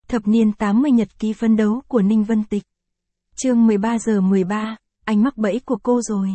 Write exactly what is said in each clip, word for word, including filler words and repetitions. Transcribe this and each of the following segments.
Thập niên tám mươi nhật ký phấn đấu của Ninh Vân Tịch. Chương mười ba giờ mười ba, anh mắc bẫy của cô rồi.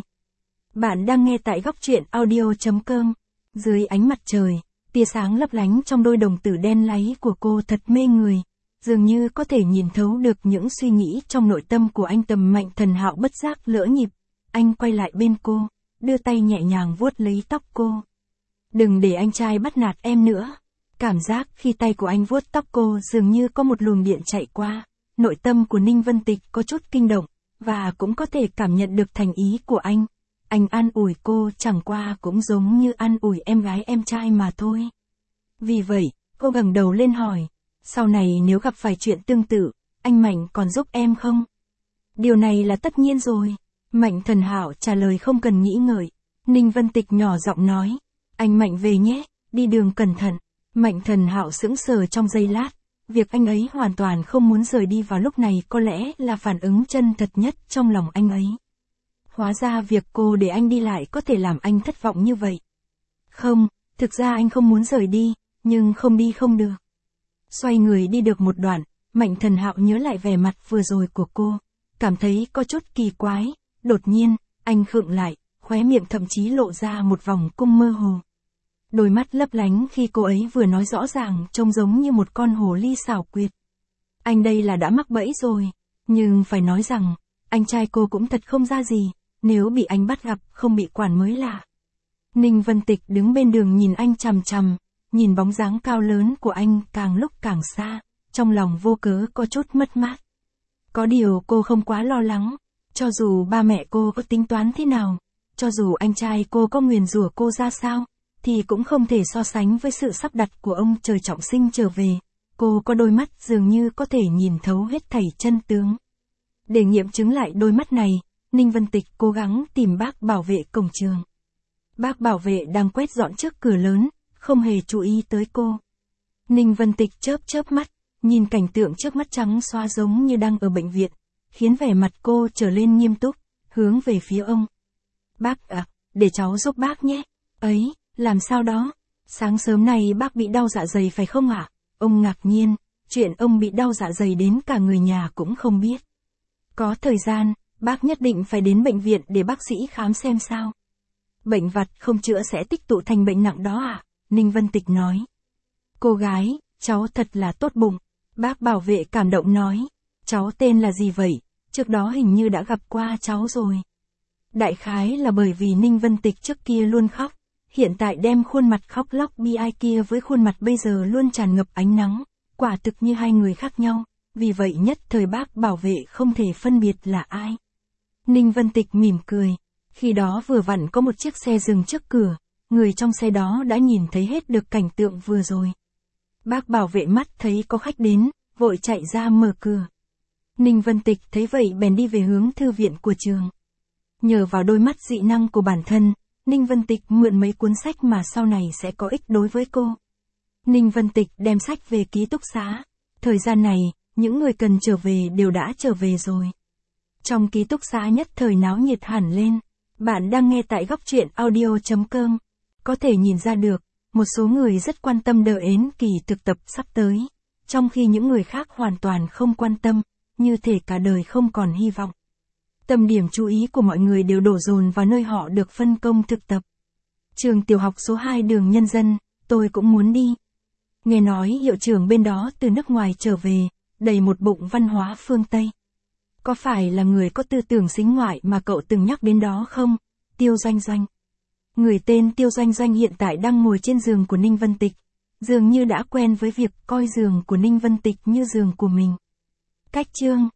Bạn đang nghe tại góc truyện audio chấm com. Dưới ánh mặt trời, tia sáng lấp lánh trong đôi đồng tử đen láy của cô thật mê người. Dường như có thể nhìn thấu được những suy nghĩ trong nội tâm của anh. Tầm Mạnh Thần Hạo bất giác lỡ nhịp. Anh quay lại bên cô, đưa tay nhẹ nhàng vuốt lấy tóc cô. Đừng để anh trai bắt nạt em nữa. Cảm giác khi tay của anh vuốt tóc cô dường như có một luồng điện chạy qua. Nội tâm của Ninh Vân Tịch có chút kinh động, và cũng có thể cảm nhận được thành ý của anh. Anh an ủi cô chẳng qua cũng giống như an ủi em gái em trai mà thôi. Vì vậy, cô ngẩng đầu lên hỏi, sau này nếu gặp phải chuyện tương tự, anh Mạnh còn giúp em không? Điều này là tất nhiên rồi. Mạnh Thần Hạo trả lời không cần nghĩ ngợi. Ninh Vân Tịch nhỏ giọng nói, anh Mạnh về nhé, đi đường cẩn thận. Mạnh Thần Hạo sững sờ trong giây lát. Việc anh ấy hoàn toàn không muốn rời đi vào lúc này có lẽ là phản ứng chân thật nhất trong lòng anh ấy. Hóa ra việc cô để anh đi lại có thể làm anh thất vọng như vậy. Không, thực ra anh không muốn rời đi, nhưng không đi không được. Xoay người đi được một đoạn, Mạnh Thần Hạo nhớ lại vẻ mặt vừa rồi của cô. Cảm thấy có chút kỳ quái, đột nhiên, anh khựng lại, khóe miệng thậm chí lộ ra một vòng cung mơ hồ. Đôi mắt lấp lánh khi cô ấy vừa nói rõ ràng trông giống như một con hồ ly xảo quyệt. Anh đây là đã mắc bẫy rồi, nhưng phải nói rằng, anh trai cô cũng thật không ra gì, nếu bị anh bắt gặp không bị quản mới lạ. Ninh Vân Tịch đứng bên đường nhìn anh chằm chằm, nhìn bóng dáng cao lớn của anh càng lúc càng xa, trong lòng vô cớ có chút mất mát. Có điều cô không quá lo lắng, cho dù ba mẹ cô có tính toán thế nào, cho dù anh trai cô có nguyền rủa cô ra sao, thì cũng không thể so sánh với sự sắp đặt của ông trời trọng sinh trở về. Cô có đôi mắt dường như có thể nhìn thấu hết thảy chân tướng. Để nghiệm chứng lại đôi mắt này, Ninh Vân Tịch cố gắng tìm bác bảo vệ cổng trường. Bác bảo vệ đang quét dọn trước cửa lớn, không hề chú ý tới cô. Ninh Vân Tịch chớp chớp mắt, nhìn cảnh tượng trước mắt trắng xóa giống như đang ở bệnh viện, khiến vẻ mặt cô trở lên nghiêm túc, hướng về phía ông. Bác à, để cháu giúp bác nhé. Ấy, làm sao đó? Sáng sớm này bác bị đau dạ dày phải không ạ? Ông ngạc nhiên, chuyện ông bị đau dạ dày đến cả người nhà cũng không biết. Có thời gian, bác nhất định phải đến bệnh viện để bác sĩ khám xem sao. Bệnh vặt không chữa sẽ tích tụ thành bệnh nặng đó ạ, Ninh Vân Tịch nói. Cô gái, cháu thật là tốt bụng. Bác bảo vệ cảm động nói, cháu tên là gì vậy? Trước đó hình như đã gặp qua cháu rồi. Đại khái là bởi vì Ninh Vân Tịch trước kia luôn khóc. Hiện tại đem khuôn mặt khóc lóc bi ai kia với khuôn mặt bây giờ luôn tràn ngập ánh nắng, quả thực như hai người khác nhau, vì vậy nhất thời bác bảo vệ không thể phân biệt là ai. Ninh Vân Tịch mỉm cười, khi đó vừa vặn có một chiếc xe dừng trước cửa, người trong xe đó đã nhìn thấy hết được cảnh tượng vừa rồi. Bác bảo vệ mắt thấy có khách đến, vội chạy ra mở cửa. Ninh Vân Tịch thấy vậy bèn đi về hướng thư viện của trường. Nhờ vào đôi mắt dị năng của bản thân, Ninh Vân Tịch mượn mấy cuốn sách mà sau này sẽ có ích đối với cô. Ninh Vân Tịch đem sách về ký túc xá. Thời gian này, những người cần trở về đều đã trở về rồi. Trong ký túc xá nhất thời náo nhiệt hẳn lên. Bạn đang nghe tại góc truyện audio chấm com. Có thể nhìn ra được, một số người rất quan tâm đợi đến kỳ thực tập sắp tới. Trong khi những người khác hoàn toàn không quan tâm, như thể cả đời không còn hy vọng. Tâm điểm chú ý của mọi người đều đổ dồn vào nơi họ được phân công thực tập. Trường tiểu học số hai đường Nhân Dân, tôi cũng muốn đi. Nghe nói hiệu trưởng bên đó từ nước ngoài trở về, đầy một bụng văn hóa phương Tây. Có phải là người có tư tưởng sính ngoại mà cậu từng nhắc đến đó không? Tiêu Doanh Doanh. Người tên Tiêu Doanh Doanh hiện tại đang ngồi trên giường của Ninh Vân Tịch. Dường như đã quen với việc coi giường của Ninh Vân Tịch như giường của mình. Cách chương